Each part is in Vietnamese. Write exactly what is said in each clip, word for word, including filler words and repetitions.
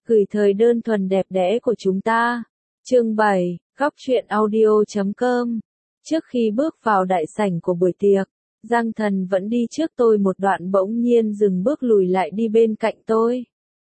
Gửi thời đơn thuần đẹp đẽ của chúng ta. Chương bảy, góc truyện audio chấm com. Trước khi bước vào đại sảnh của buổi tiệc, Giang Thần vẫn đi trước tôi một đoạn bỗng nhiên dừng bước lùi lại đi bên cạnh tôi.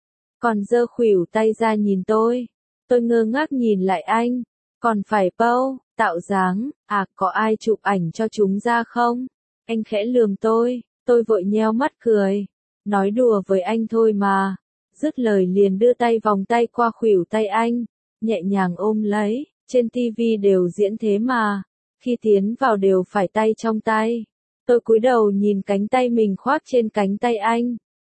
Còn giơ khuỷu tay ra nhìn tôi. Tôi ngơ ngác nhìn lại anh. Còn phải pâu, tạo dáng, à có ai chụp ảnh cho chúng ra không? Anh khẽ lườm tôi, tôi vội nheo mắt cười. Nói đùa với anh thôi mà. Dứt lời liền đưa tay vòng tay qua khuỷu tay anh, nhẹ nhàng ôm lấy, trên tivi đều diễn thế mà, khi tiến vào đều phải tay trong tay. Tôi cúi đầu nhìn cánh tay mình khoác trên cánh tay anh.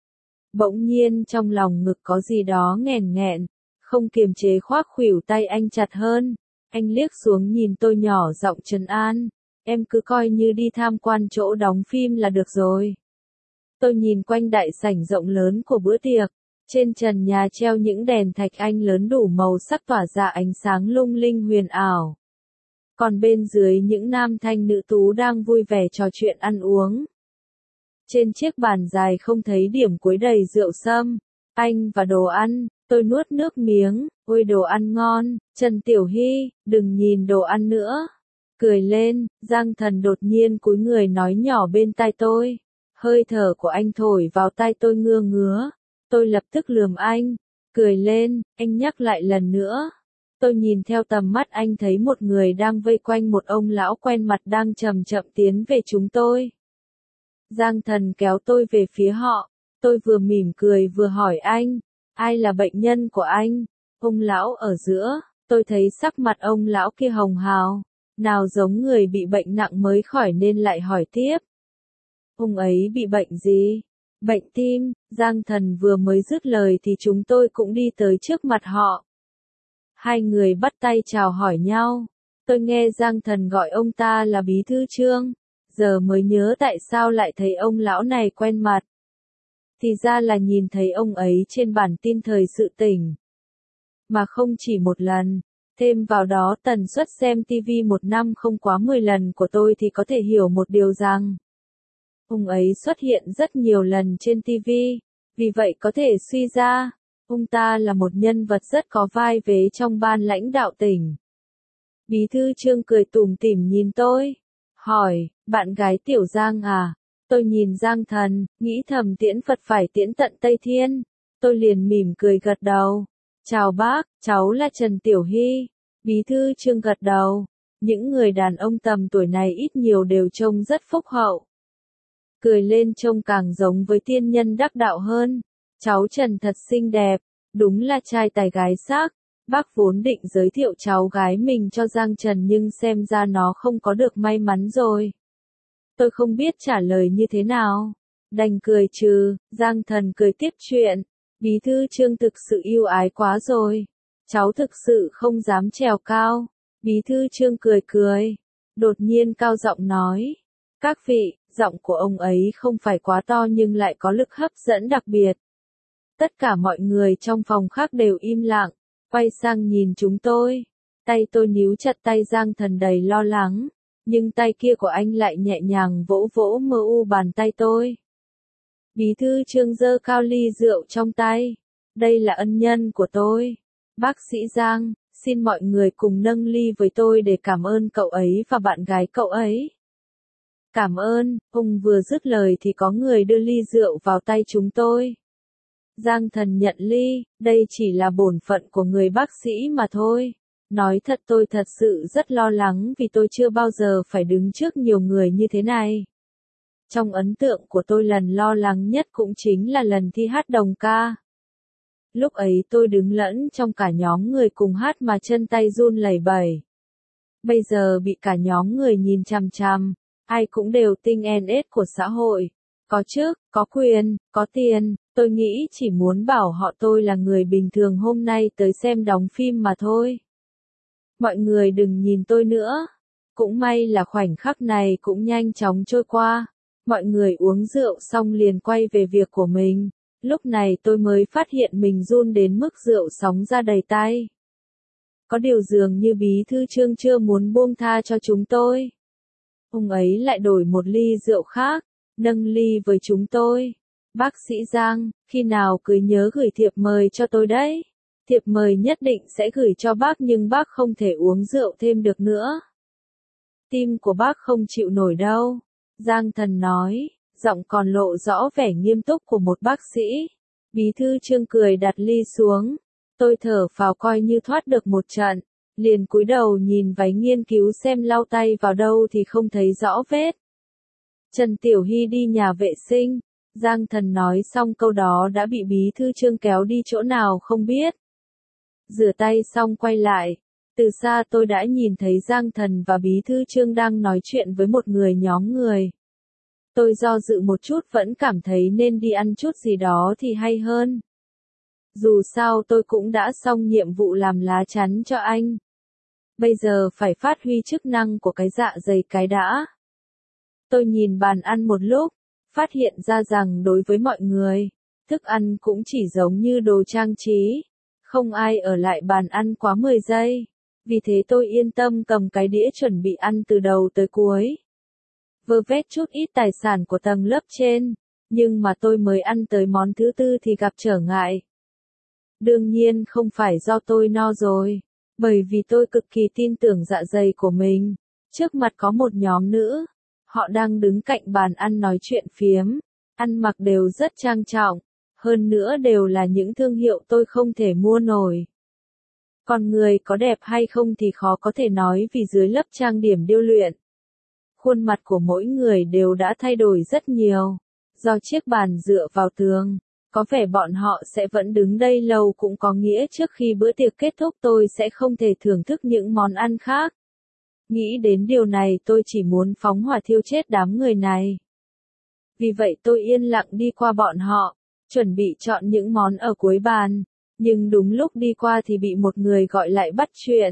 Bỗng nhiên trong lòng ngực có gì đó nghẹn nghẹn, không kiềm chế khoác khuỷu tay anh chặt hơn. Anh liếc xuống nhìn tôi nhỏ giọng trấn an, em cứ coi như đi tham quan chỗ đóng phim là được rồi. Tôi nhìn quanh đại sảnh rộng lớn của bữa tiệc. Trên trần nhà treo những đèn thạch anh lớn đủ màu sắc tỏa ra ánh sáng lung linh huyền ảo. Còn bên dưới những nam thanh nữ tú đang vui vẻ trò chuyện ăn uống. Trên chiếc bàn dài không thấy điểm cuối đầy rượu sâm, anh và đồ ăn, tôi nuốt nước miếng, ôi đồ ăn ngon, Trần Tiểu Hy, đừng nhìn đồ ăn nữa. Cười lên, Giang Thần đột nhiên cúi người nói nhỏ bên tai tôi. Hơi thở của anh thổi vào tai tôi ngưa ngứa. Tôi lập tức lườm anh, cười lên, anh nhắc lại lần nữa. Tôi nhìn theo tầm mắt anh thấy một người đang vây quanh một ông lão quen mặt đang chậm chậm tiến về chúng tôi. Giang Thần kéo tôi về phía họ, tôi vừa mỉm cười vừa hỏi anh, ai là bệnh nhân của anh? Ông lão ở giữa, tôi thấy sắc mặt ông lão kia hồng hào, nào giống người bị bệnh nặng mới khỏi nên lại hỏi tiếp. Ông ấy bị bệnh gì? Bệnh tim. Giang Thần vừa mới dứt lời thì chúng tôi cũng đi tới trước mặt họ. Hai người bắt tay chào hỏi nhau. Tôi nghe Giang Thần gọi ông ta là Bí Thư Trương, giờ mới nhớ tại sao lại thấy ông lão này quen mặt. Thì ra là nhìn thấy ông ấy trên bản tin thời sự tỉnh. Mà không chỉ một lần, thêm vào đó tần suất xem ti vi một năm không quá mười lần của tôi thì có thể hiểu một điều rằng ông ấy xuất hiện rất nhiều lần trên ti vi, vì vậy có thể suy ra, ông ta là một nhân vật rất có vai vế trong ban lãnh đạo tỉnh. Bí thư Trương cười tủm tỉm nhìn tôi, hỏi, bạn gái Tiểu Giang à? Tôi nhìn Giang Thần, nghĩ thầm tiễn Phật phải tiễn tận Tây Thiên. Tôi liền mỉm cười gật đầu. Chào bác, cháu là Trần Tiểu Hy. Bí thư Trương gật đầu. Những người đàn ông tầm tuổi này ít nhiều đều trông rất phúc hậu. Cười lên trông càng giống với tiên nhân đắc đạo hơn. Cháu Trần thật xinh đẹp, đúng là trai tài gái sắc. Bác vốn định giới thiệu cháu gái mình cho Giang Trần nhưng xem ra nó không có được may mắn rồi. Tôi không biết trả lời như thế nào. Đành cười trừ, Giang Thần cười tiếp chuyện. Bí thư Trương thực sự yêu ái quá rồi. Cháu thực sự không dám trèo cao. Bí thư Trương cười cười. Đột nhiên cao giọng nói. Các vị, giọng của ông ấy không phải quá to nhưng lại có lực hấp dẫn đặc biệt. Tất cả mọi người trong phòng khác đều im lặng, quay sang nhìn chúng tôi. Tay tôi níu chặt tay Giang Thần đầy lo lắng, nhưng tay kia của anh lại nhẹ nhàng vỗ vỗ mờ u bàn tay tôi. Bí thư Trương giơ cao ly rượu trong tay. Đây là ân nhân của tôi. Bác sĩ Giang, xin mọi người cùng nâng ly với tôi để cảm ơn cậu ấy và bạn gái cậu ấy. Cảm ơn, ông vừa dứt lời thì có người đưa ly rượu vào tay chúng tôi. Giang Thần nhận ly, đây chỉ là bổn phận của người bác sĩ mà thôi. Nói thật tôi thật sự rất lo lắng vì tôi chưa bao giờ phải đứng trước nhiều người như thế này. Trong ấn tượng của tôi lần lo lắng nhất cũng chính là lần thi hát đồng ca. Lúc ấy tôi đứng lẫn trong cả nhóm người cùng hát mà chân tay run lẩy bẩy. Bây giờ bị cả nhóm người nhìn chằm chằm. Ai cũng đều tinh en ết của xã hội, có chức, có quyền, có tiền, tôi nghĩ chỉ muốn bảo họ tôi là người bình thường hôm nay tới xem đóng phim mà thôi. Mọi người đừng nhìn tôi nữa. Cũng may là khoảnh khắc này cũng nhanh chóng trôi qua. Mọi người uống rượu xong liền quay về việc của mình. Lúc này tôi mới phát hiện mình run đến mức rượu sóng ra đầy tay. Có điều dường như Bí thư Trương chưa muốn buông tha cho chúng tôi. Ông ấy lại đổi một ly rượu khác, nâng ly với chúng tôi. Bác sĩ Giang, khi nào cứ nhớ gửi thiệp mời cho tôi đấy. Thiệp mời nhất định sẽ gửi cho bác nhưng bác không thể uống rượu thêm được nữa. Tim của bác không chịu nổi đâu. Giang Thần nói, giọng còn lộ rõ vẻ nghiêm túc của một bác sĩ. Bí thư Trương cười đặt ly xuống. Tôi thở phào coi như thoát được một trận. Liền cúi đầu nhìn váy nghiên cứu xem lau tay vào đâu thì không thấy rõ vết. Trần Tiểu Hy đi nhà vệ sinh. Giang Thần nói xong câu đó đã bị bí thư Trương kéo đi chỗ nào không biết. Rửa tay xong quay lại. Từ xa tôi đã nhìn thấy Giang Thần và bí thư Trương đang nói chuyện với một người nhóm người. Tôi do dự một chút vẫn cảm thấy nên đi ăn chút gì đó thì hay hơn. Dù sao tôi cũng đã xong nhiệm vụ làm lá chắn cho anh. Bây giờ phải phát huy chức năng của cái dạ dày cái đã. Tôi nhìn bàn ăn một lúc, phát hiện ra rằng đối với mọi người, thức ăn cũng chỉ giống như đồ trang trí. Không ai ở lại bàn ăn quá mười giây. Vì thế tôi yên tâm cầm cái đĩa chuẩn bị ăn từ đầu tới cuối. Vơ vét chút ít tài sản của tầng lớp trên, nhưng mà tôi mới ăn tới món thứ tư thì gặp trở ngại. Đương nhiên không phải do tôi no rồi, bởi vì tôi cực kỳ tin tưởng dạ dày của mình. Trước mặt có một nhóm nữ, họ đang đứng cạnh bàn ăn nói chuyện phiếm, ăn mặc đều rất trang trọng, hơn nữa đều là những thương hiệu tôi không thể mua nổi. Còn người có đẹp hay không thì khó có thể nói vì dưới lớp trang điểm điêu luyện. Khuôn mặt của mỗi người đều đã thay đổi rất nhiều. Do chiếc bàn dựa vào tường, có vẻ bọn họ sẽ vẫn đứng đây lâu cũng có nghĩa trước khi bữa tiệc kết thúc tôi sẽ không thể thưởng thức những món ăn khác. Nghĩ đến điều này tôi chỉ muốn phóng hỏa thiêu chết đám người này. Vì vậy tôi yên lặng đi qua bọn họ, chuẩn bị chọn những món ở cuối bàn. Nhưng đúng lúc đi qua thì bị một người gọi lại bắt chuyện.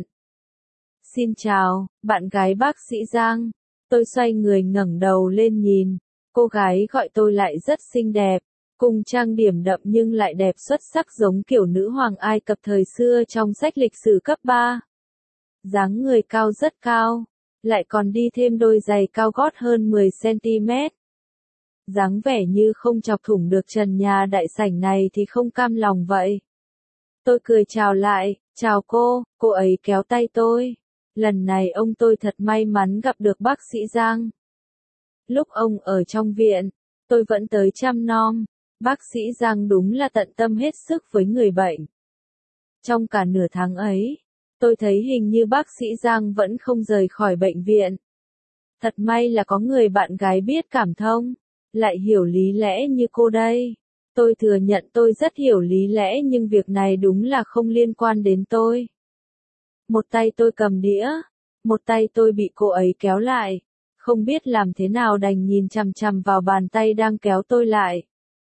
Xin chào, bạn gái bác sĩ Giang. Tôi xoay người ngẩng đầu lên nhìn. Cô gái gọi tôi lại rất xinh đẹp, cùng trang điểm đậm nhưng lại đẹp xuất sắc giống kiểu nữ hoàng Ai Cập thời xưa trong sách lịch sử cấp ba. Dáng người cao rất cao, lại còn đi thêm đôi giày cao gót hơn mười xăng ti mét. Dáng vẻ như không chọc thủng được trần nhà đại sảnh này thì không cam lòng vậy. Tôi cười chào lại, chào cô, cô ấy kéo tay tôi. Lần này ông tôi thật may mắn gặp được bác sĩ Giang. Lúc ông ở trong viện, tôi vẫn tới chăm nom. Bác sĩ Giang đúng là tận tâm hết sức với người bệnh. Trong cả nửa tháng ấy, tôi thấy hình như bác sĩ Giang vẫn không rời khỏi bệnh viện. Thật may là có người bạn gái biết cảm thông, lại hiểu lý lẽ như cô đây. Tôi thừa nhận tôi rất hiểu lý lẽ nhưng việc này đúng là không liên quan đến tôi. Một tay tôi cầm đĩa, một tay tôi bị cô ấy kéo lại, không biết làm thế nào đành nhìn chằm chằm vào bàn tay đang kéo tôi lại.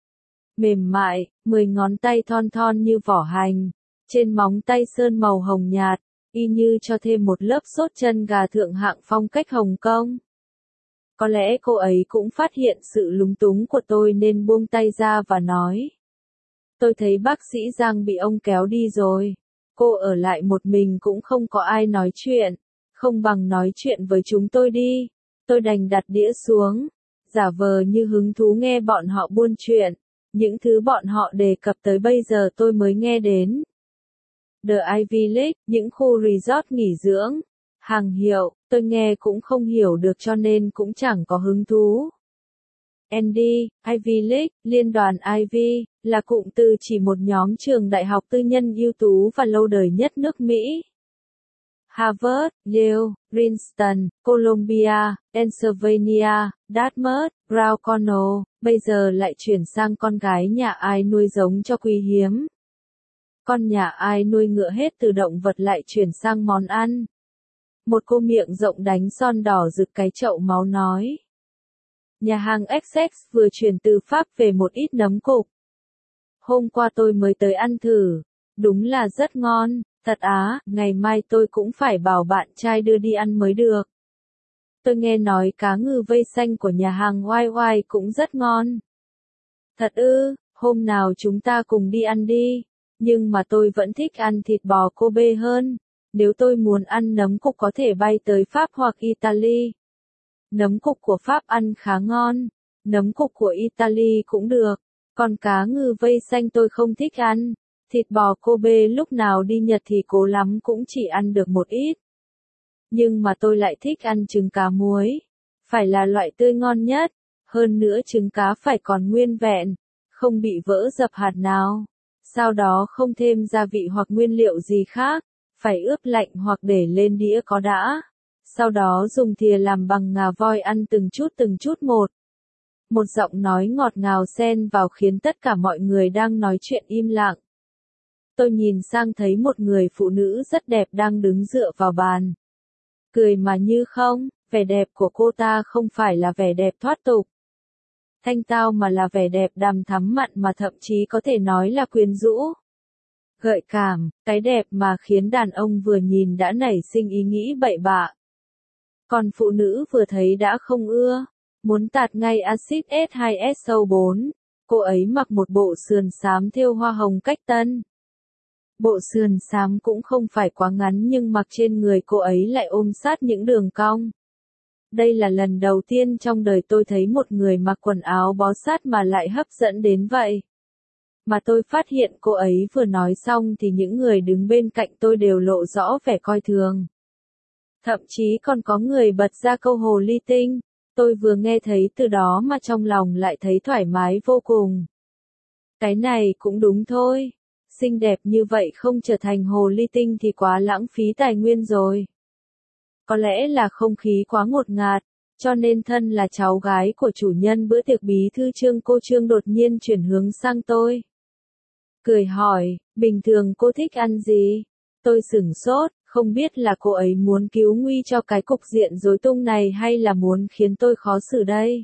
Mềm mại, mười ngón tay thon thon như vỏ hành, trên móng tay sơn màu hồng nhạt, y như cho thêm một lớp sốt chân gà thượng hạng phong cách Hồng Kông. Có lẽ cô ấy cũng phát hiện sự lúng túng của tôi nên buông tay ra và nói. Tôi thấy bác sĩ Giang bị ông kéo đi rồi. Cô ở lại một mình cũng không có ai nói chuyện. Không bằng nói chuyện với chúng tôi đi. Tôi đành đặt đĩa xuống, giả vờ như hứng thú nghe bọn họ buôn chuyện. Những thứ bọn họ đề cập tới bây giờ tôi mới nghe đến. The Ivy League, những khu resort nghỉ dưỡng, hàng hiệu, tôi nghe cũng không hiểu được cho nên cũng chẳng có hứng thú. Andy, Ivy League, Liên đoàn Ivy, là cụm từ chỉ một nhóm trường đại học tư nhân ưu tú và lâu đời nhất nước Mỹ. Harvard, Yale, Princeton, Columbia, Pennsylvania, Dartmouth, Brown Cornell, bây giờ lại chuyển sang con gái nhà ai nuôi giống cho quý hiếm. Con nhà ai nuôi ngựa hết từ động vật lại chuyển sang món ăn. Một cô miệng rộng đánh son đỏ rực cái chậu máu nói. Nhà hàng ích ích vừa chuyển từ Pháp về một ít nấm cục. Hôm qua tôi mới tới ăn thử, đúng là rất ngon, thật á, ngày mai tôi cũng phải bảo bạn trai đưa đi ăn mới được. Tôi nghe nói cá ngừ vây xanh của nhà hàng Oai Oai cũng rất ngon. Thật ư, hôm nào chúng ta cùng đi ăn đi, nhưng mà tôi vẫn thích ăn thịt bò Kobe hơn. Nếu tôi muốn ăn nấm cục có thể bay tới Pháp hoặc Italy. Nấm cục của Pháp ăn khá ngon, nấm cục của Italy cũng được. Còn cá ngừ vây xanh tôi không thích ăn. Thịt bò Kobe lúc nào đi Nhật thì cố lắm cũng chỉ ăn được một ít. Nhưng mà tôi lại thích ăn trứng cá muối. Phải là loại tươi ngon nhất. Hơn nữa trứng cá phải còn nguyên vẹn, không bị vỡ dập hạt nào. Sau đó không thêm gia vị hoặc nguyên liệu gì khác, phải ướp lạnh hoặc để lên đĩa có đã. Sau đó dùng thìa làm bằng ngà voi ăn từng chút từng chút một. Một giọng nói ngọt ngào xen vào khiến tất cả mọi người đang nói chuyện im lặng. Tôi nhìn sang thấy một người phụ nữ rất đẹp đang đứng dựa vào bàn. Cười mà như không, vẻ đẹp của cô ta không phải là vẻ đẹp thoát tục, thanh tao mà là vẻ đẹp đằm thắm mặn mà thậm chí có thể nói là quyến rũ. Gợi cảm, cái đẹp mà khiến đàn ông vừa nhìn đã nảy sinh ý nghĩ bậy bạ. Còn phụ nữ vừa thấy đã không ưa, muốn tạt ngay axit S hai S O bốn. Cô ấy mặc một bộ sườn xám thêu hoa hồng cách tân. Bộ sườn xám cũng không phải quá ngắn nhưng mặc trên người cô ấy lại ôm sát những đường cong. Đây là lần đầu tiên trong đời tôi thấy một người mặc quần áo bó sát mà lại hấp dẫn đến vậy. Mà tôi phát hiện cô ấy vừa nói xong thì những người đứng bên cạnh tôi đều lộ rõ vẻ coi thường. Thậm chí còn có người bật ra câu hồ ly tinh. Tôi vừa nghe thấy từ đó mà trong lòng lại thấy thoải mái vô cùng. Cái này cũng đúng thôi. Xinh đẹp như vậy không trở thành hồ ly tinh thì quá lãng phí tài nguyên rồi. Có lẽ là không khí quá ngột ngạt, cho nên thân là cháu gái của chủ nhân bữa tiệc bí thư Trương cô Trương đột nhiên chuyển hướng sang tôi. Cười hỏi, bình thường cô thích ăn gì? Tôi sửng sốt, không biết là cô ấy muốn cứu nguy cho cái cục diện rối tung này hay là muốn khiến tôi khó xử đây.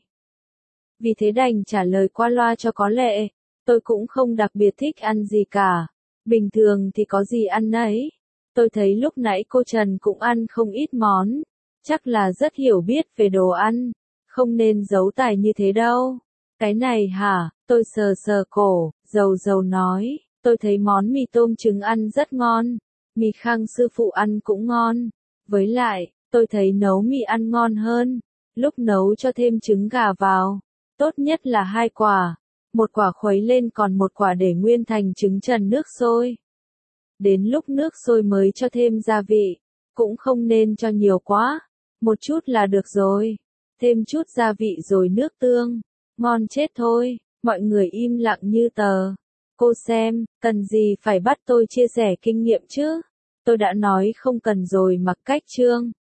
Vì thế đành trả lời qua loa cho có lệ, tôi cũng không đặc biệt thích ăn gì cả. Bình thường thì có gì ăn nấy. Tôi thấy lúc nãy cô Trần cũng ăn không ít món, chắc là rất hiểu biết về đồ ăn, không nên giấu tài như thế đâu. Cái này hả, tôi sờ sờ cổ, dầu dầu nói, tôi thấy món mì tôm trứng ăn rất ngon, mì Khang sư phụ ăn cũng ngon, với lại, tôi thấy nấu mì ăn ngon hơn, lúc nấu cho thêm trứng gà vào, tốt nhất là hai quả, một quả khuấy lên còn một quả để nguyên thành trứng trần nước sôi. Đến lúc nước sôi mới cho thêm gia vị, cũng không nên cho nhiều quá, một chút là được rồi, thêm chút gia vị rồi nước tương, ngon chết thôi, mọi người im lặng như tờ. Cô xem, cần gì phải bắt tôi chia sẻ kinh nghiệm chứ, tôi đã nói không cần rồi mặc cách Trương.